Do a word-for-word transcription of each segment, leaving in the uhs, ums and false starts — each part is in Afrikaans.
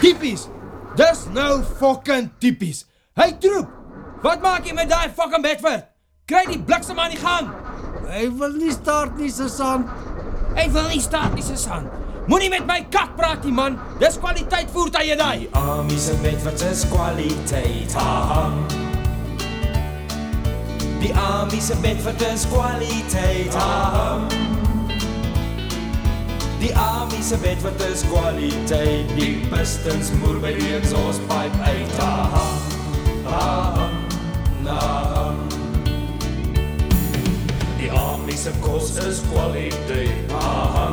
Typies. Dis nou fucking typies. Hey troep, wat maak jy met daai fucking Bedford? Kry die bliksem aan die gang. Hy wil nie start nie, Susan. Hy wil nie staat nie, Susan. Moenie met my kak praat nie, man. Dis kwaliteit voertuie daai. Die Ami se Bedford is kwaliteit. Haha. Die Ami se Bedford is kwaliteit. Haha. Die Ami se Bedford is kwaliteit. Die pistons moer by die exhaustpipe uit. Haha. Haha. Haha. Die Ami se kos is kwaliteit. Haha.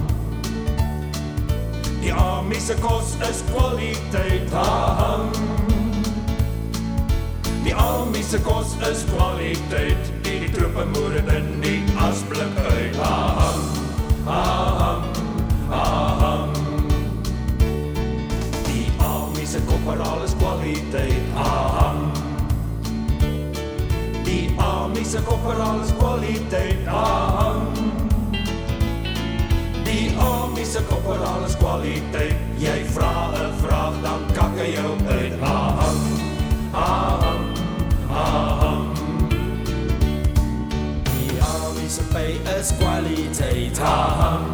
Die Ami se kos is kwaliteit. Haha. Die Ami se kos is kwaliteit. Die, die troepe moer het in die asblik uit. Haha. Haha. Haha. Die Ami se korporaal is kwaliteit. Haha. Die Ami se korporaal is kwaliteit. Haha. Die Ami se korporaal is kwaliteit. Jy vra 'n vraag, dan kak hy jou uit. Aham, aham, aham. Die Ami se pay is kwaliteit. Aham.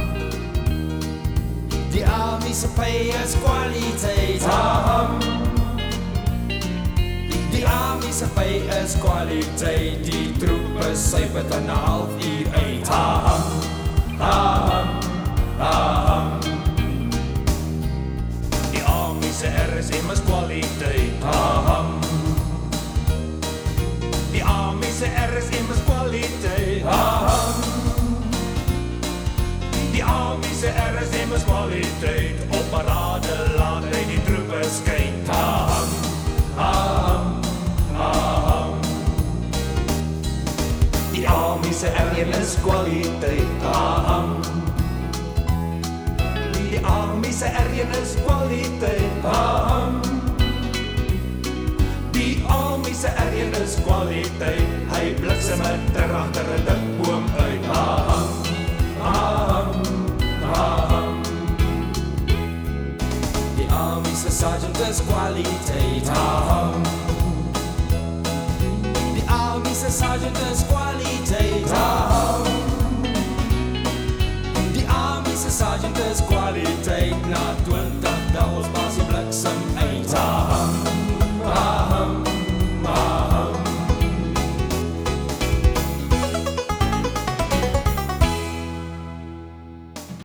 Die Ami se pay is kwaliteit. Aham. Die Ami se pay is kwaliteit. Die troepe sypet in 'n halfuur uit. Aham. Aham, aham. Die Ami se R S M is kwaliteit. Aham. Die Ami se R S M is kwaliteit. Aham. Die Ami se R S M is kwaliteit. Op parade laat hy die troepe skyn. Aham, aham, aham. Die Ami se R S M is kwaliteit. Aham. Die Ami se R S M is kwaliteit. Aham. Die Ami se R S M is kwaliteit. Hy bliksem ter agter 'n dik boom uit. Aham. Aham. Aham. Die Ami se sergeant is kwaliteit. Aham. Die Ami se sergeant is kwaliteit. Aham. Die Ami se sergeant is kwaliteit. Na